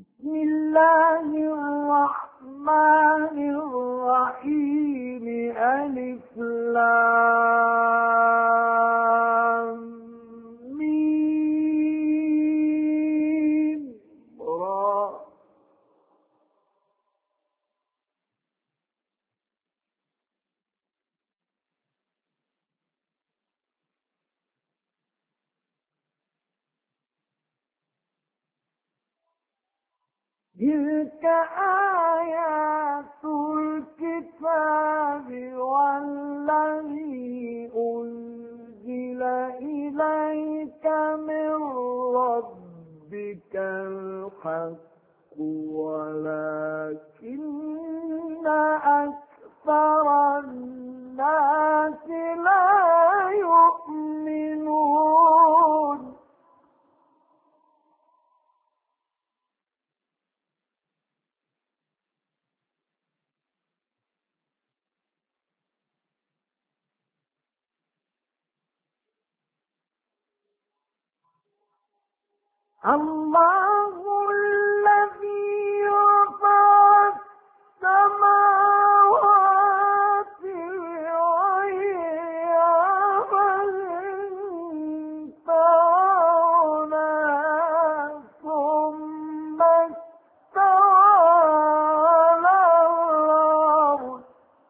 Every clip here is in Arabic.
بسم الله الرحمن الرحيم. ألف لام ميم را. تلك آيات الكتاب والذي أنزل إليك من ربك الحق ولكن أكثر الناس لا يؤمنون. الله الذي رفع السماوات بغير عمد ترونها ثم استوى على العرش.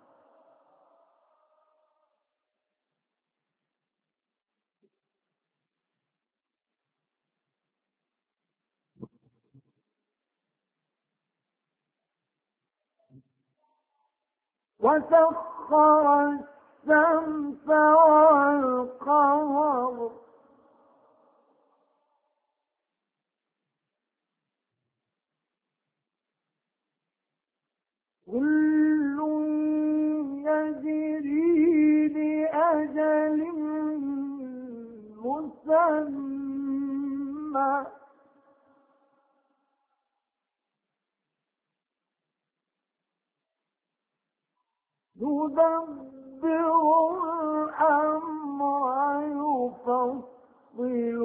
وسخر الشمس والقمر كل يجري لأجل مسمى يدبر الأمر يفصل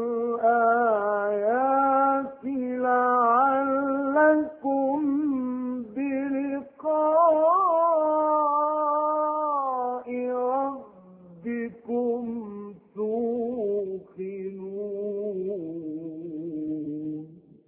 الآيات لعلكم بلقاء ربكم توقنون.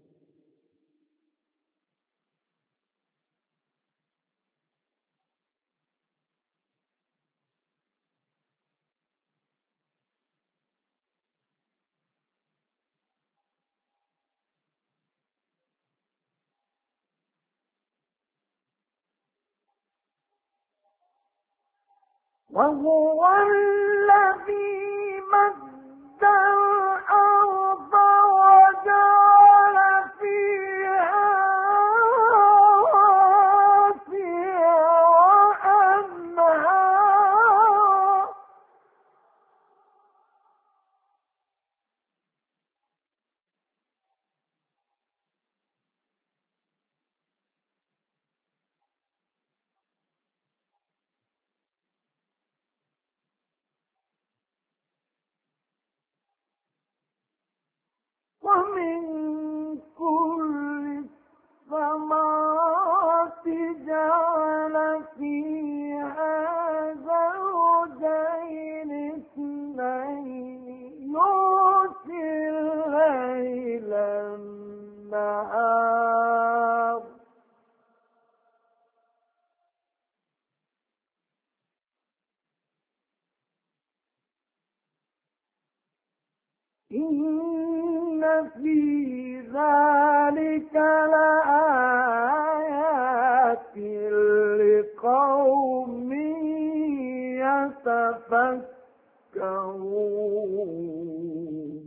وهو الذي مد الأرض وجعل فيها رواسي وأنهارا ومن كل الثمرات جعل فيها زوجين اثنين يغشي الليل النهار إن في ذلك لآيات لقوم يتفكرون.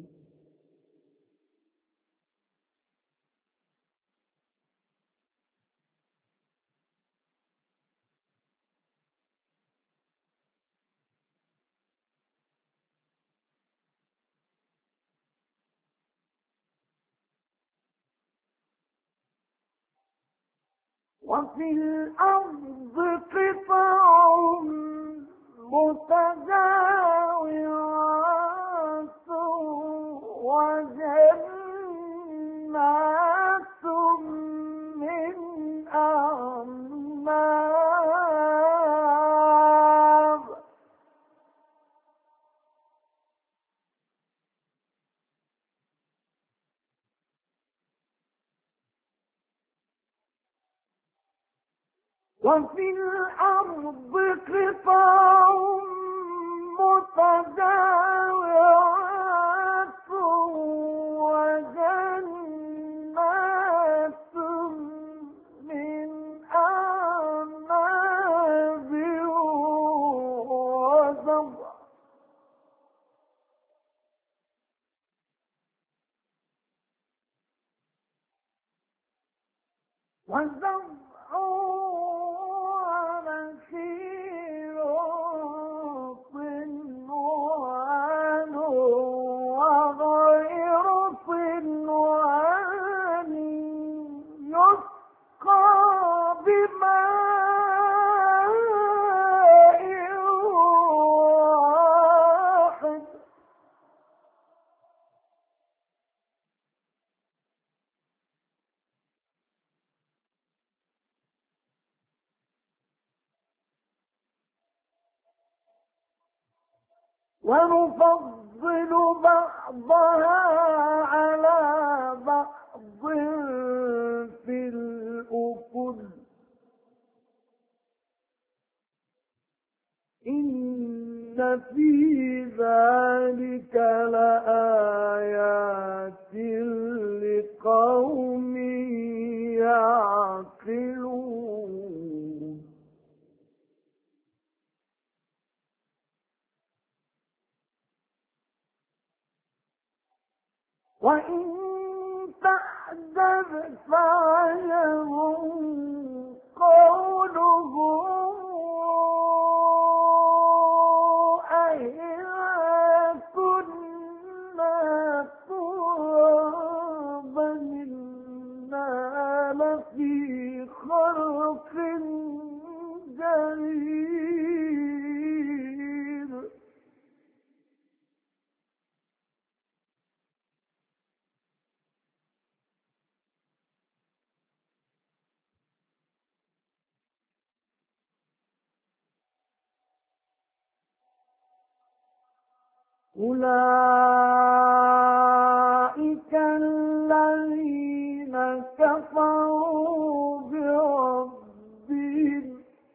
وفي الأرض قطع متجاورات وجنات وفي الأرض قطع متجاورات وجنات من أعناب وزرع ونخيل صنوان وغير صنوان يسقى بماء واحد ونفضل بعضها على بعض في الأكل إن في ذلك لآيات لقوم يعقلون وإن تعجب فعجب قولهم أإذا كنا ترابا إنا لفي خلق جديد أولئك الذين كفروا بربهم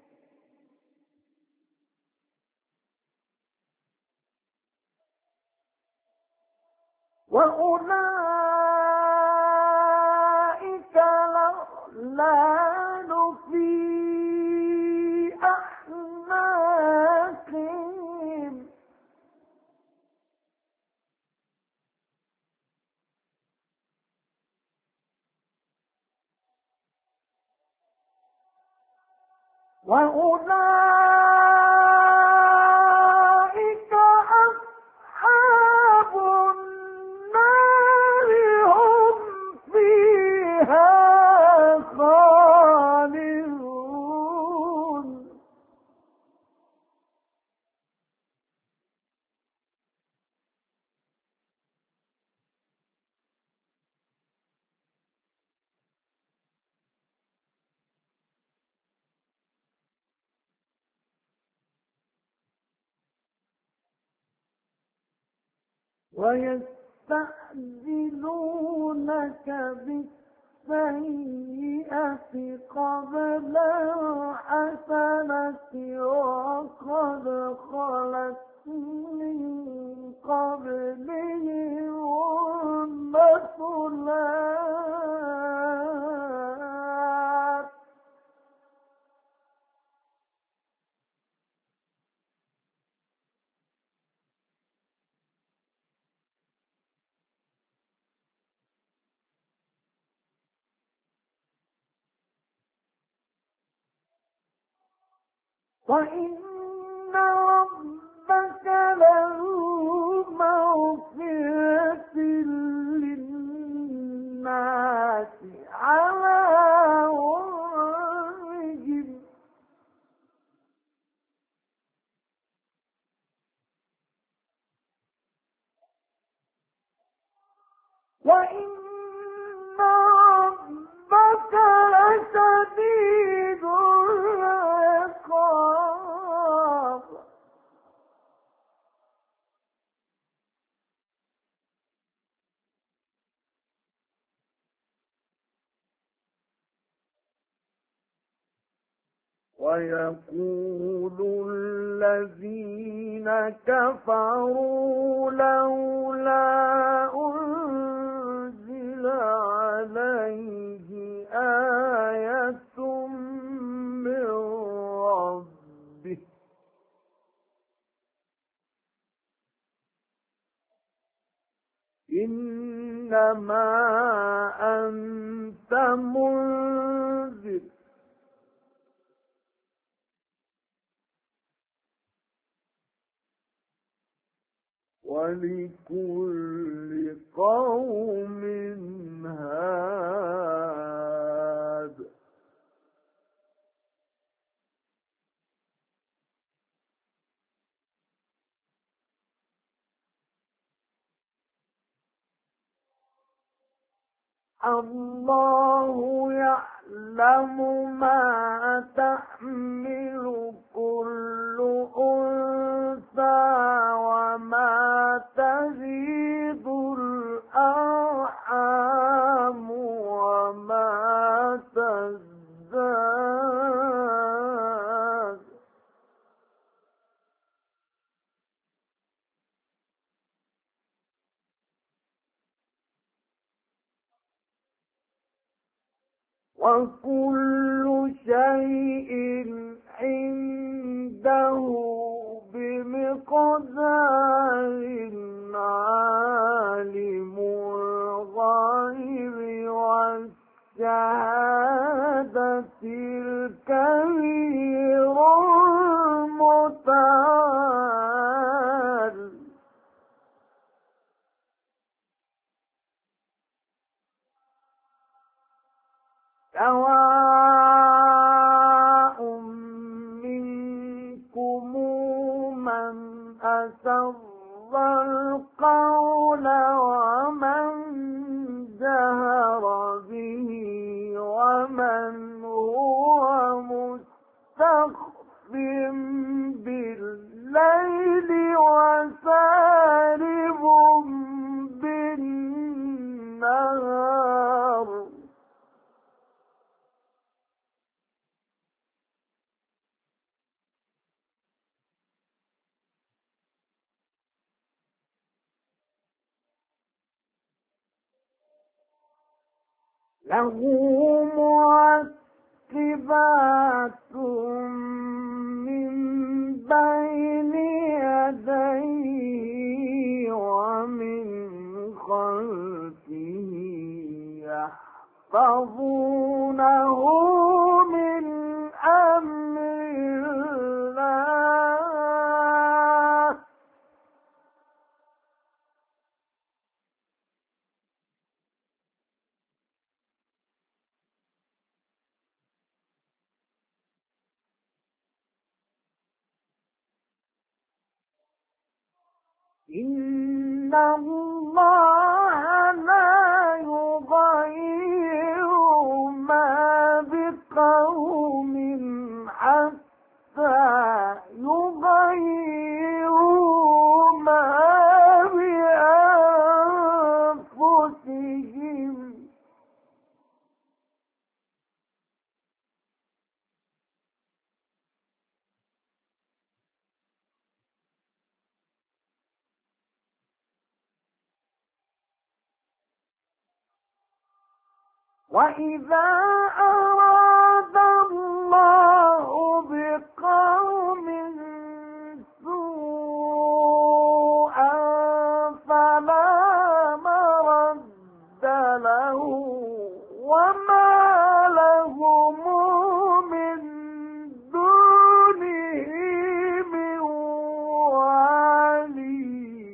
وأولئك الأغلال في أعناقهم وأولئك أصحاب النار هم فيها خالدون ويستعجلونك بالسيئة قبل الحسنة وقد خلت من قبلهم المثلات وإن ربك لذو مغفرة للناس على ظلمهم وإن ربك لشديد العقاب ويقول الذين كفروا لولا أنزل عليه آية من ربه إنما أنت منذر ولكل قوم هاد الله يعلم ما تحمل كل أنثى وما تزيد الأرحام وما تزداد وكل شيء عنده بمقدار عالم الغيب والشهادة الكبير المتعال سواء منكم من أسر القول ومن جهر به ومن هو مستخف بالليل وسارب بالنهار له معقبات من بين يديه ومن خلفه يحفظونه من أمر الله إن الله لا يغير ما بقوم حتى يغيروا ما بأنفسهم وإذا أراد الله بقوم سوءا فلا مرد له وما لهم من دونه من والي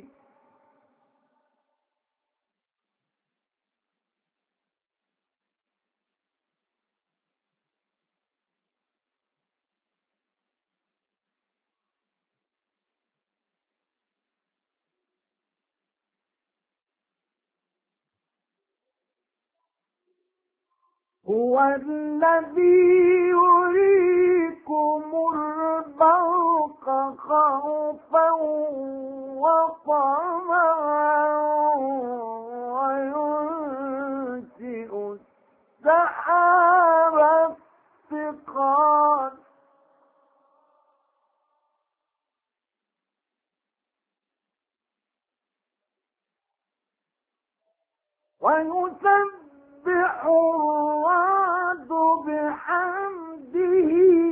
هو الذي يريكم البرق خوفا وطمعا وينشئ السحاب الثقال ويسبح الرعد بحمده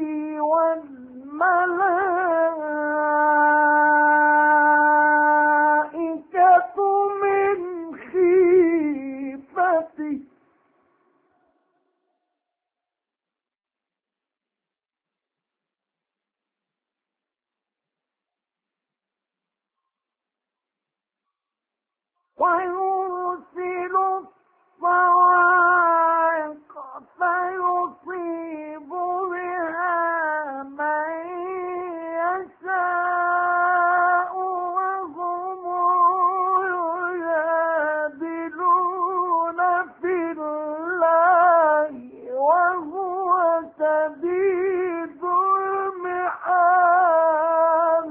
والملائكة من خيفته ويرسل الصواعق فيصيب بها من يشاء وهم يجادلون في الله وهو شديد المحال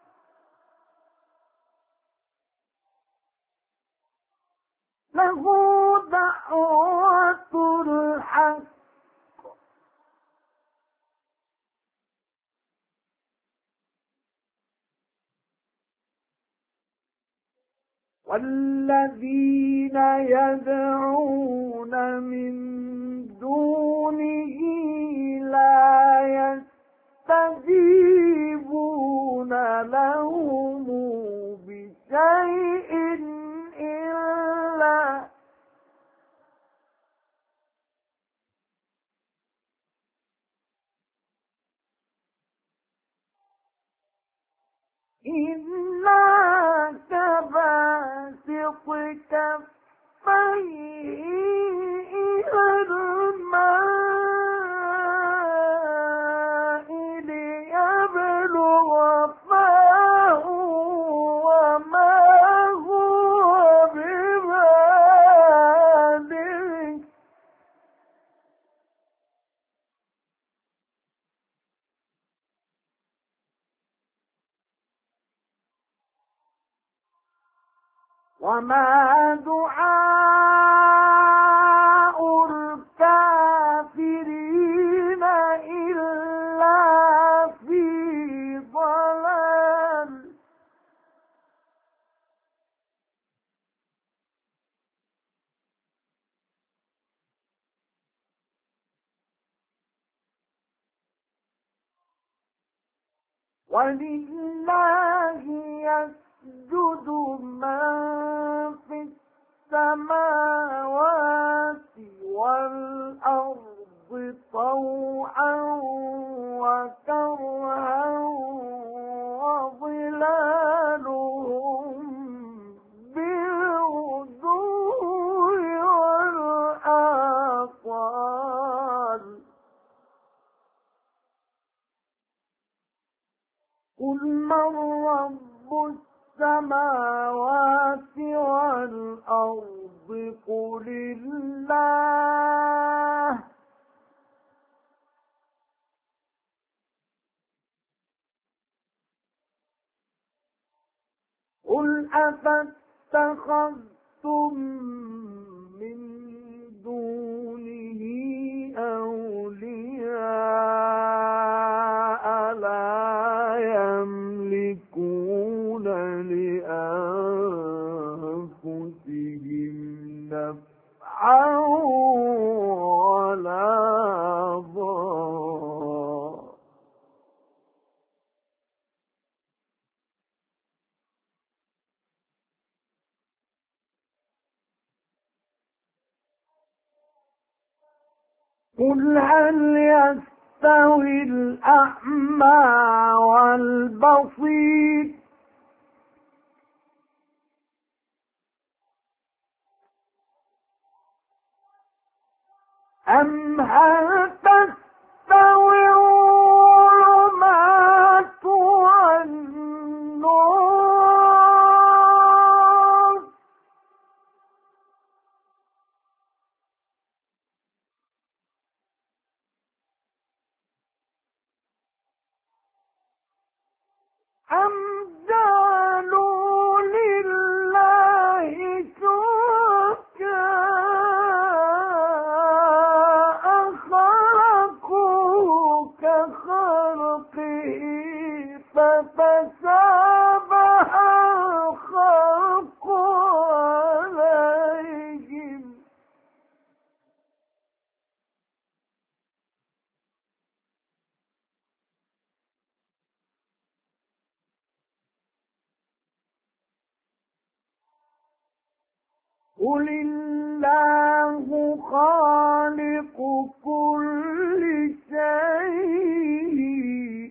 له دعوة الحق والذين يدعون من دونه لا يستجيبون لهم بشيء إلا كباسط كفيه إلى الماء ليبلغ فاه وما هو ببالغه وما دعاء الكافرين إلا في ضلال ولله يسجد من في السماوات والأرض طوعا وكرها وظلالهم بالغدو والآصال قل من رب السماوات والأرض قل الله قل أفاتخذتم من دونه أولياء لا يملكون لأنفسهم نفعا ولا ضرا قل هل يستوي الأعمى والبصير أم هل تستوي الظلمات والنور أم جعلوا لله شركاء خلقوا كخلقه فتشابه الخلق عليهم قل الله خالق كل شيء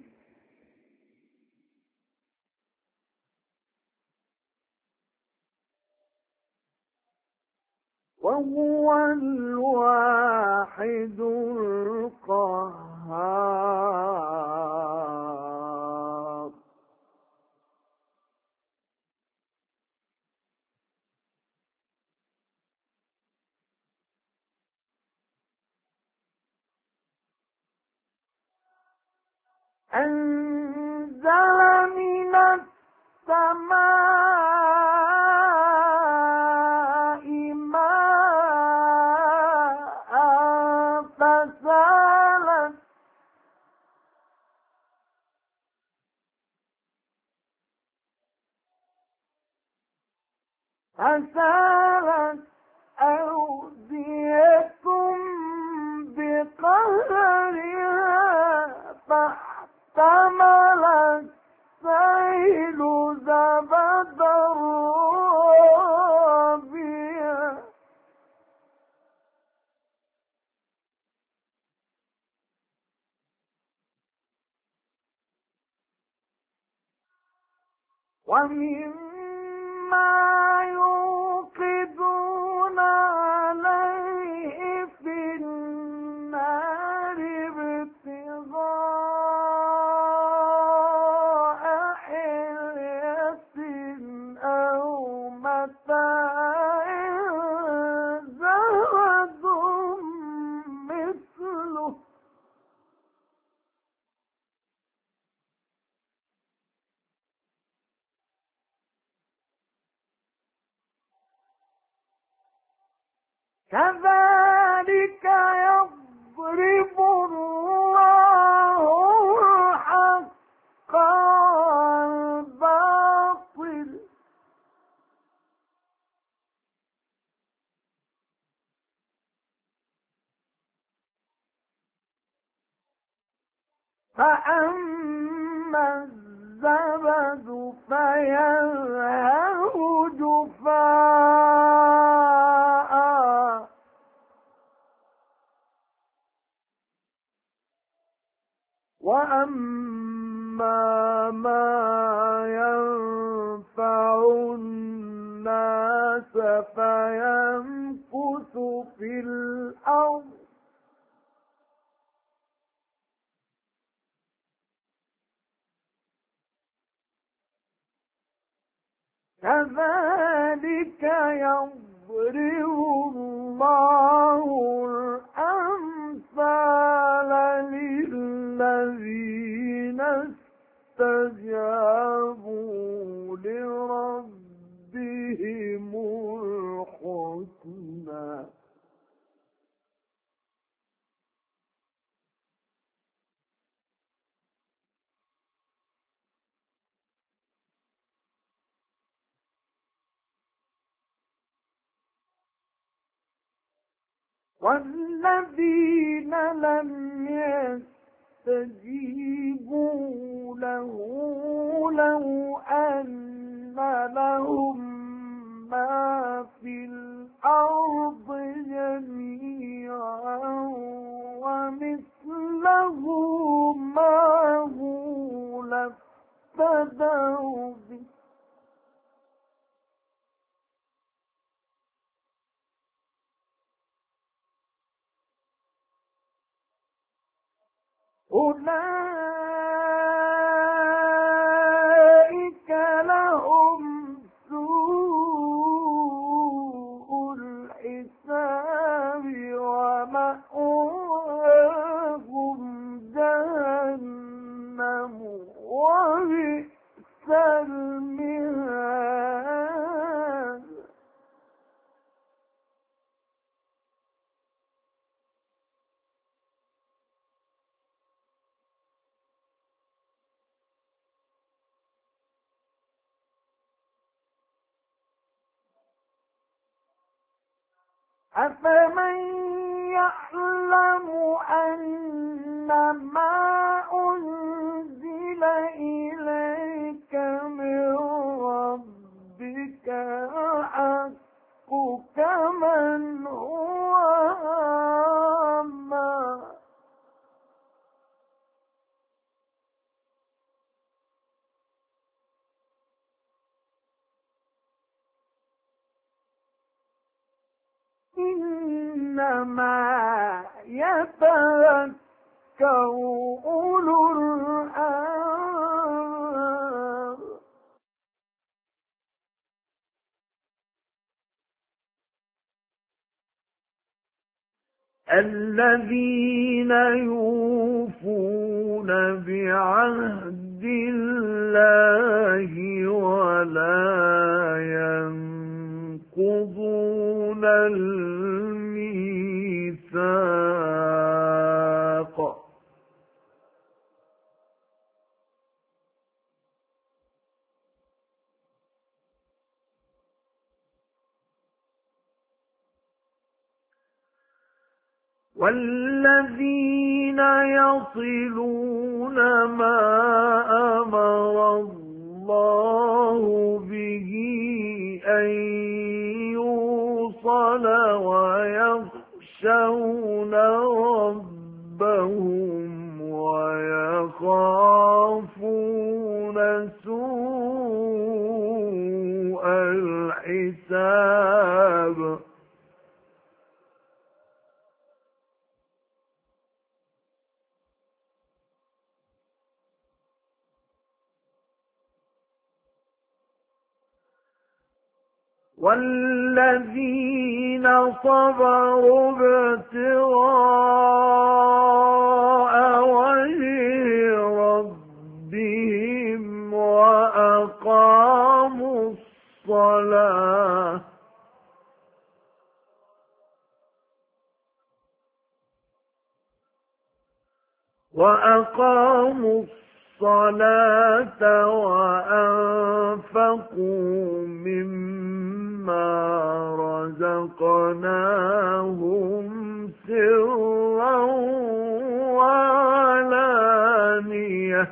وهو الواحد القهار أنزل من السماء ماء فسالت أودية بقدرها فاحتمل السيل زبدا رابيا ومما يوقدون عليه في النار ابتغاء حلية أو متاع زبد مثله كذلك يضرب الله الحق والباطل فأما الزبد فيذهب جفاء وأما ما ينفع الناس فيمكث في الأرض كذلك يضرب الله الأمثال للذين استجابوا لربهم الحسنى والذين لم يستجيبوا له لو أن لهم ما في الأرض جميعا ومثله معه لافتدوا به أولئك لهم سوء الحساب ومأواهم جهنم وبئس المهاد أفمن يعلم أنما أنزل إليك من ربك الحق كمن هو أعمى إنما يتذكر أولو الألباب الذين يوفون بعهد الله ولا ينقضون الميثاق والذين يصلون ما أمر الله به أن يوصل ويخشون ربهم ويخافون سوء الحساب والذين صبروا ابتغاء وجه ربهم وأقاموا الصلاة وأنفقوا مما رزقناهم سرا وعلانية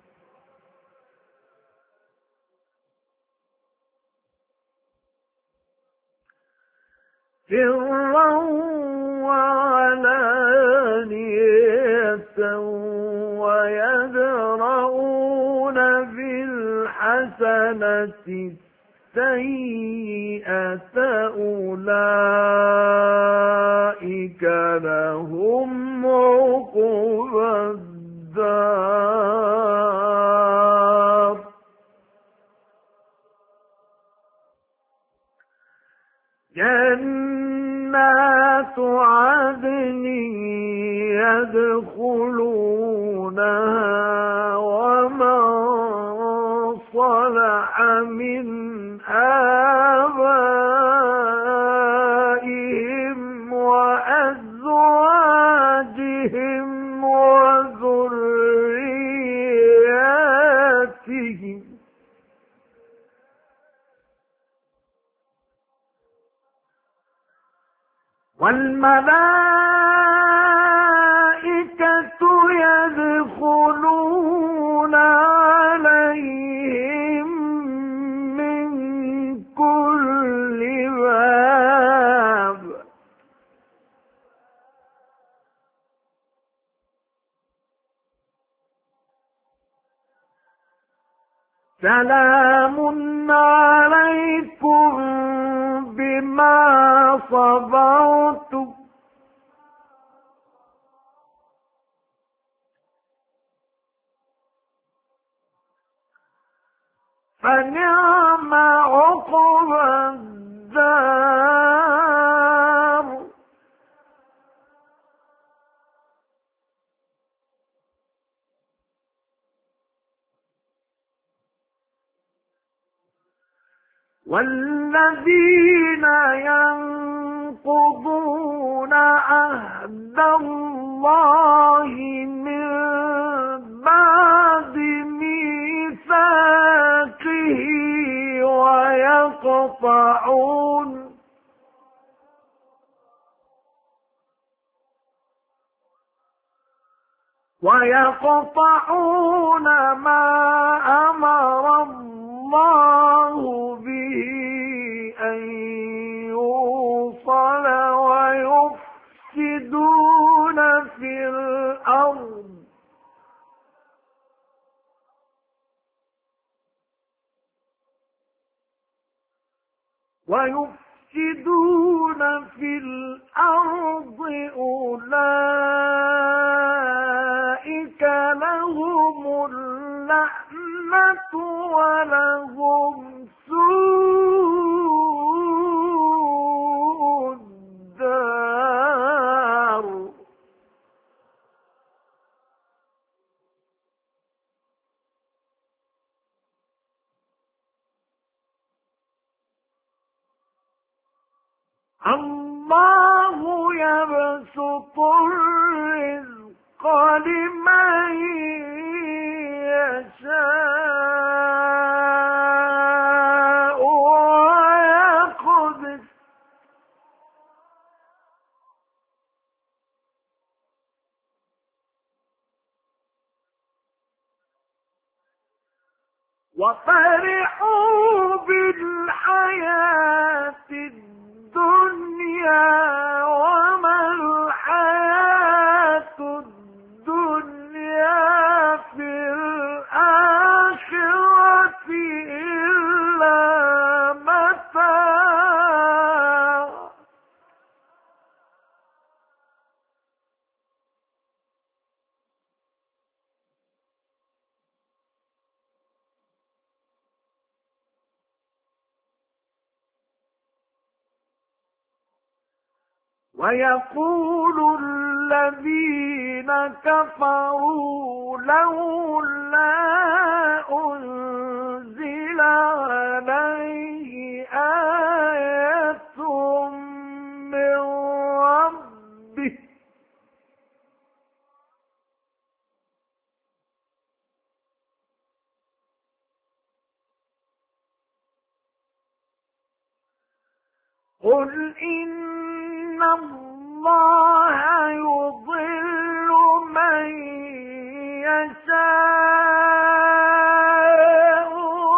ويدرؤون بالحسنة السيئة أولئك لهم عقبى الدار جنات عدن يدخلونها ومن صلح من آبائهم وأزواجهم وذرياتهم والملائكة يدخلون عليهم من كل باب سلام عليكم بما صبرتم فنعم عقبى الدار والذين ينقضون عهد الله من بعد ميثاقه ويقطعون ما أمر الله به أن يوصل ويفسدون في الأرض أولئك لهم اللعنة ولهم سوء الدار. الله يبسط الرزق لمن يشاء ويقدر وفرحوا بالحياة الدنيا وما الحياة الدنيا في الآخرة إلا متاع. ويقول الذين كفروا لولا أنزل عليه آية من ربه قل إن الله يضل من يشاء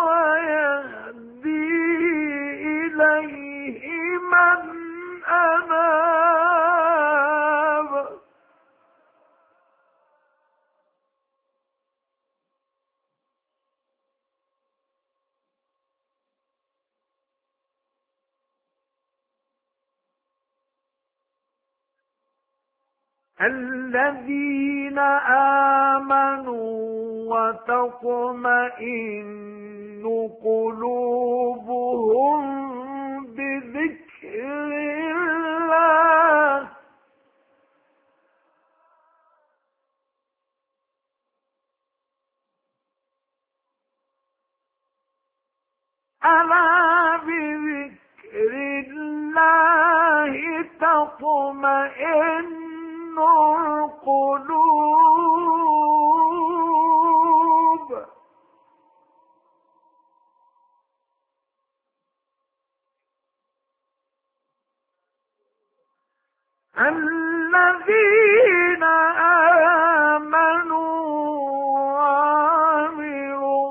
ويهدي إليه من أناب. الذين آمنوا وتطمئن قلوبهم بذكر الله ألا بذكر الله تطمئن القلوب. الذين آمنوا وعملوا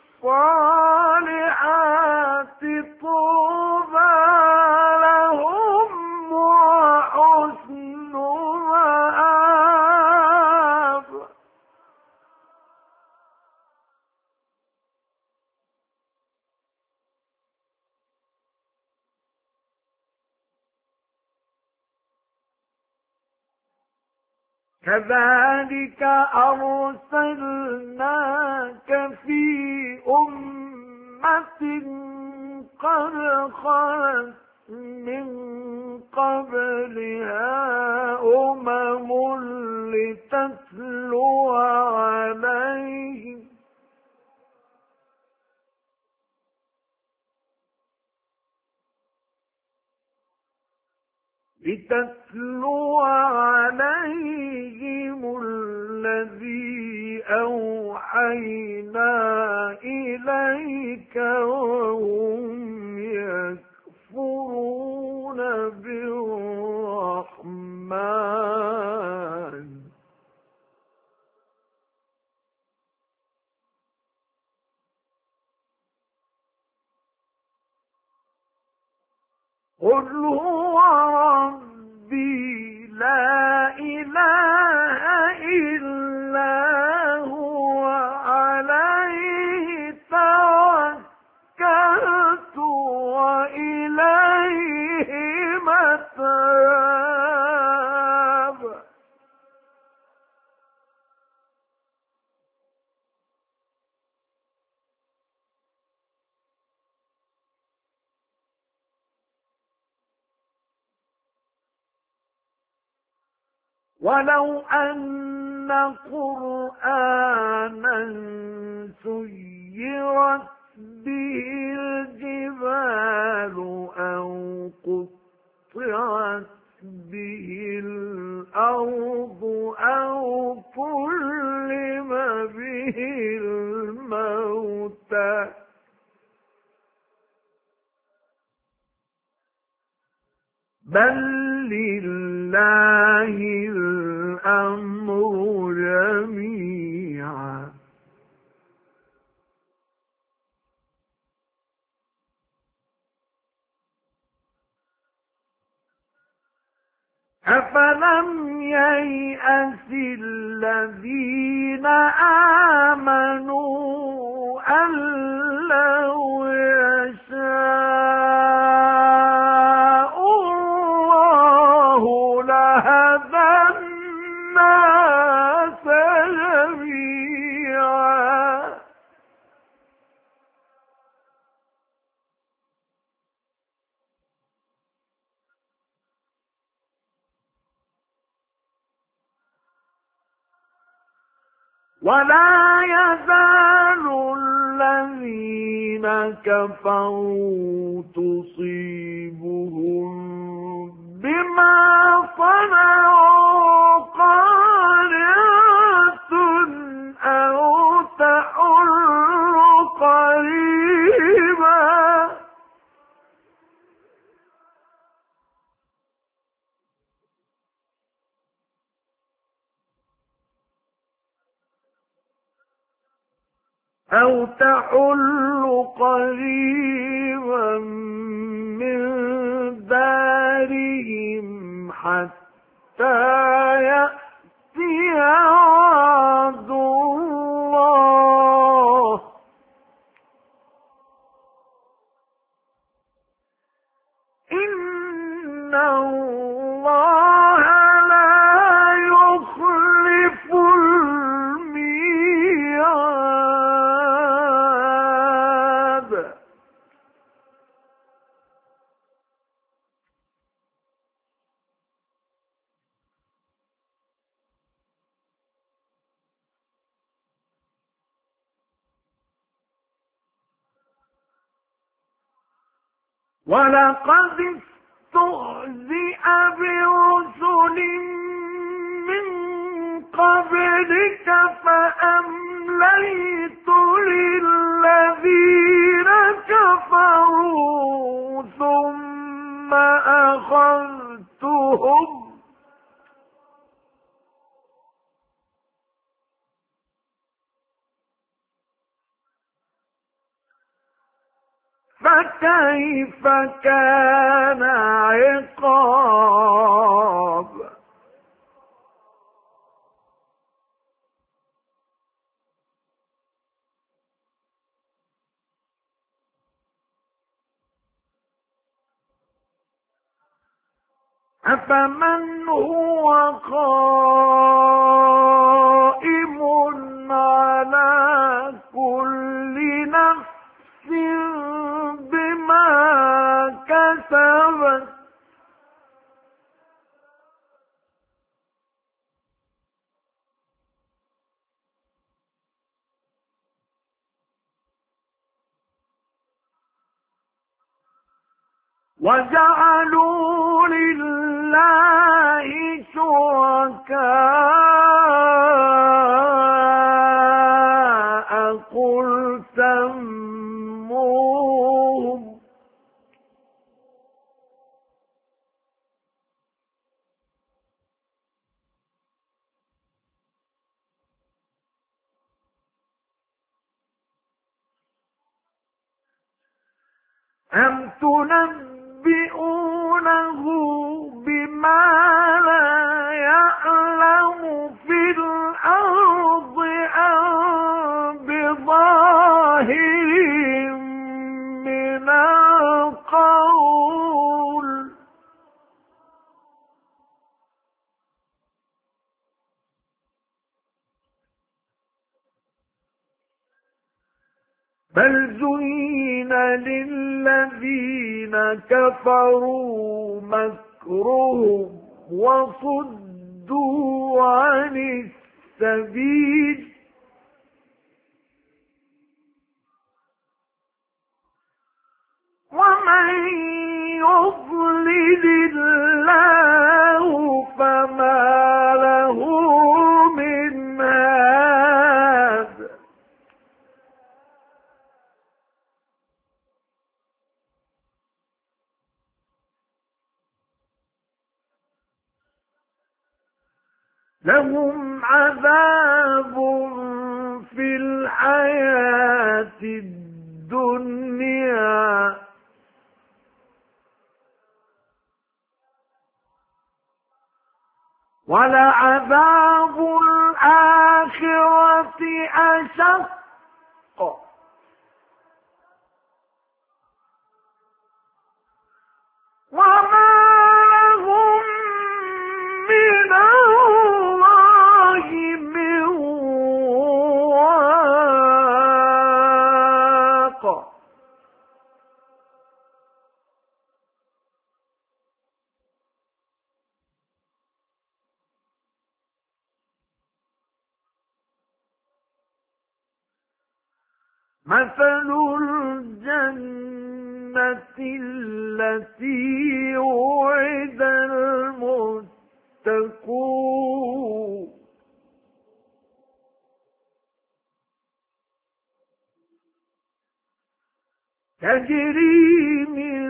الصالحات طوبى لهم وحسن مآب. كذلك أرسلناك في أمة قد خلت من قبلها أمم لتتلو عليهم الذي أوحينا إليك وهم يكفرون بالرحمن. قل هو ربي لا إله إلا هو عليه توكلت وإليه أتراب ولو أن قرآنا سيرت به الجبال أو قطعت به الأرض أو كلم به الموتى بل لله الأمر جميعا أفلم ييأس الذين آمنوا أن لو يشاء الله لهدى الناس جميعا ولا يزال الذين كفروا تصيبهم بما صنعوا قارعة أو تحل قريبا أو تحل قريبا من دارهم حتى يأتي وعد الله إن الله لا يخلف الميعاد ولقد استهزئ برسل من قبلك فأمليت للذين كفروا ثم أخذتهم فكيف كان عقاب أفمن هو قائم على كل نفس بما كسبت وجعلوا لله شركاء قل سموهم أم تنبئونه بما لا يعلم في الأرض أم بظاهر من القول بل زين للذين كفروا مكرهم وصدوا عن السبيل ومن يضلل الله فما له من هاد لهم عذاب في الحياة الدنيا ولعذاب الآخرة أشق وما لهم من الله من واق مثل الجنة التي وعد المتقون تجري من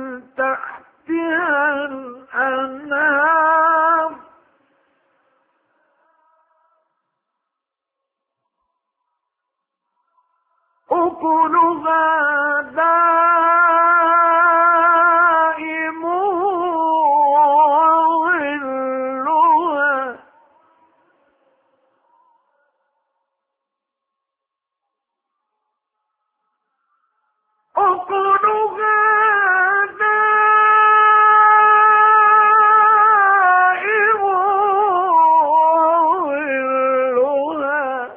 تحتها الأنهار أكلها دائم وظلها أكلها دائم وظلها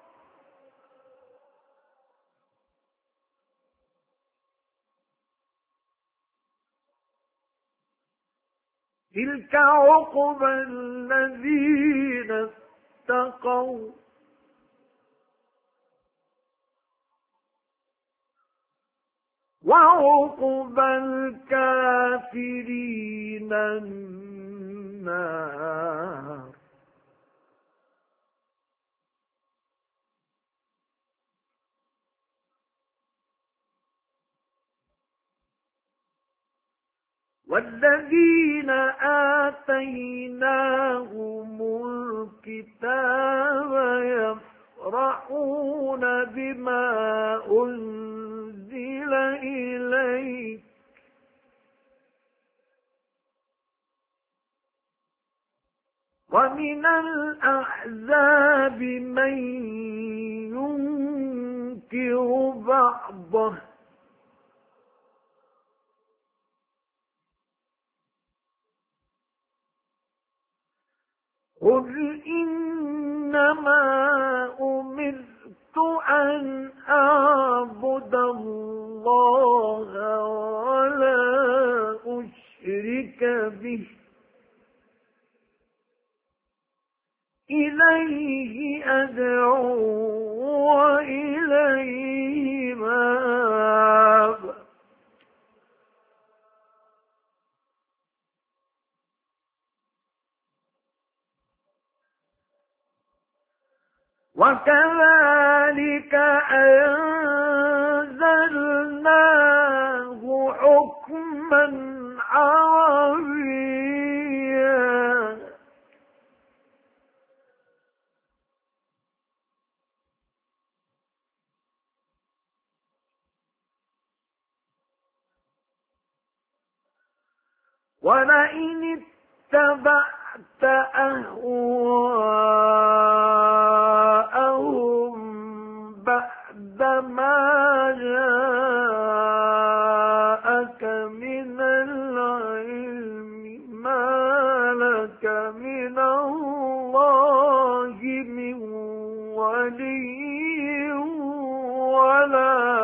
تلك عقبى الذين اتقوا وعقبى الكافرين النار والذين آتيناهم الكتاب يفرحون بما أنزل إليك ومن الأحزاب من ينكر بعضه قل إنما أمرت أن أعبد الله ولا أشرك به إليه أدعو وإليه مآب وكذلك أنزلناه حكما عربيا ولئن اتبعت أهواءهم بعد ما جاءك من العلم ما لك من الله من ولي ولا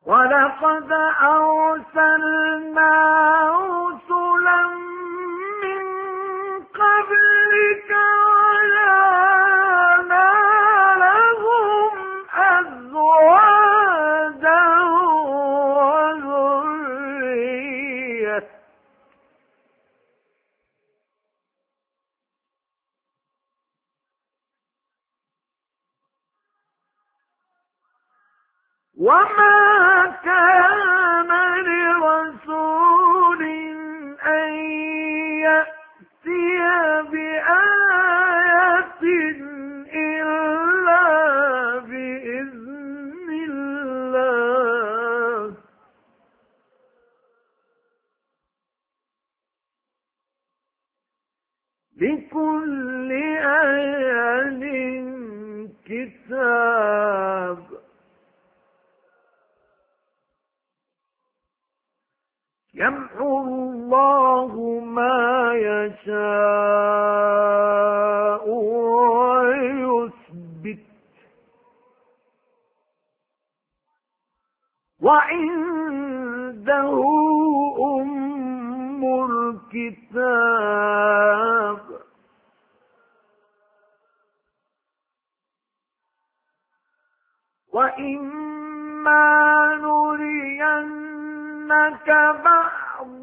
ولقد أرسلنا رسلا من قبلك وجعلنا لهم أزواجا وذرية وما كان لرسول أن يأتي بآية إلا بإذن الله لكل أجل كتاب يمحو الله ما يشاء ويثبت وعنده أم الكتاب وإما نرينك بعض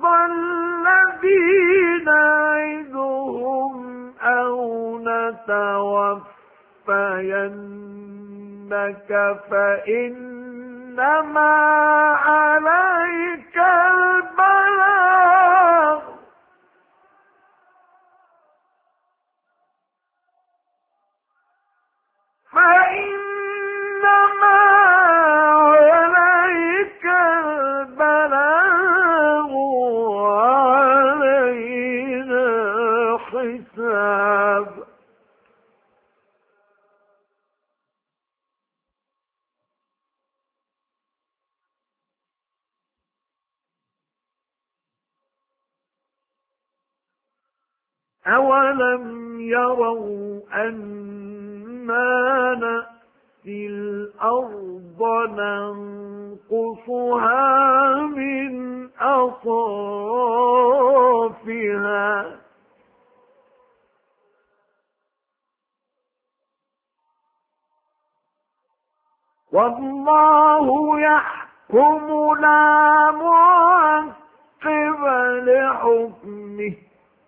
الذين نعدهم أو نتوفينك فإنما عليك البلاغ فإنما عليك البلاغ وعلينا حساب أولم يروا أنا نأتي الأرض ننقصها من أطرافها والله يحكم لا معقب لحكمه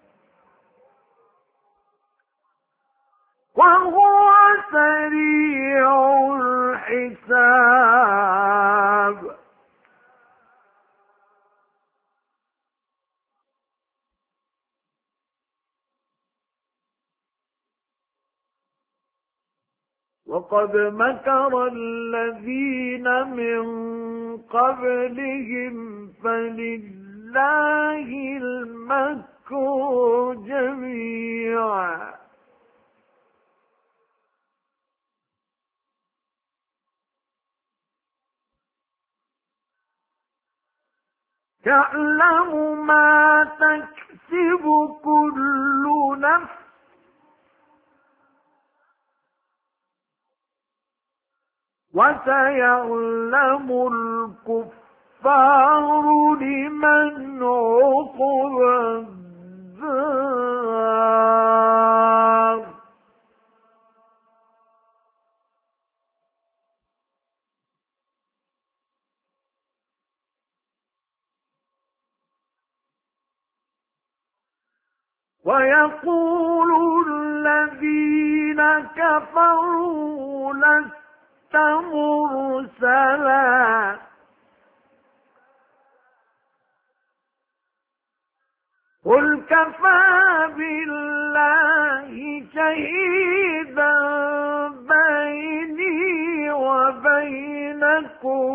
وهو سريع الحساب وقد مكر الذين من قبلهم فلله المكر جميعا يعلم ما تكسب كل نفس وسيعلم الكفار لمن عقب الدار ويقول الذين كفروا لست مرسلا قل كفى بالله شهيدا بيني وبينكم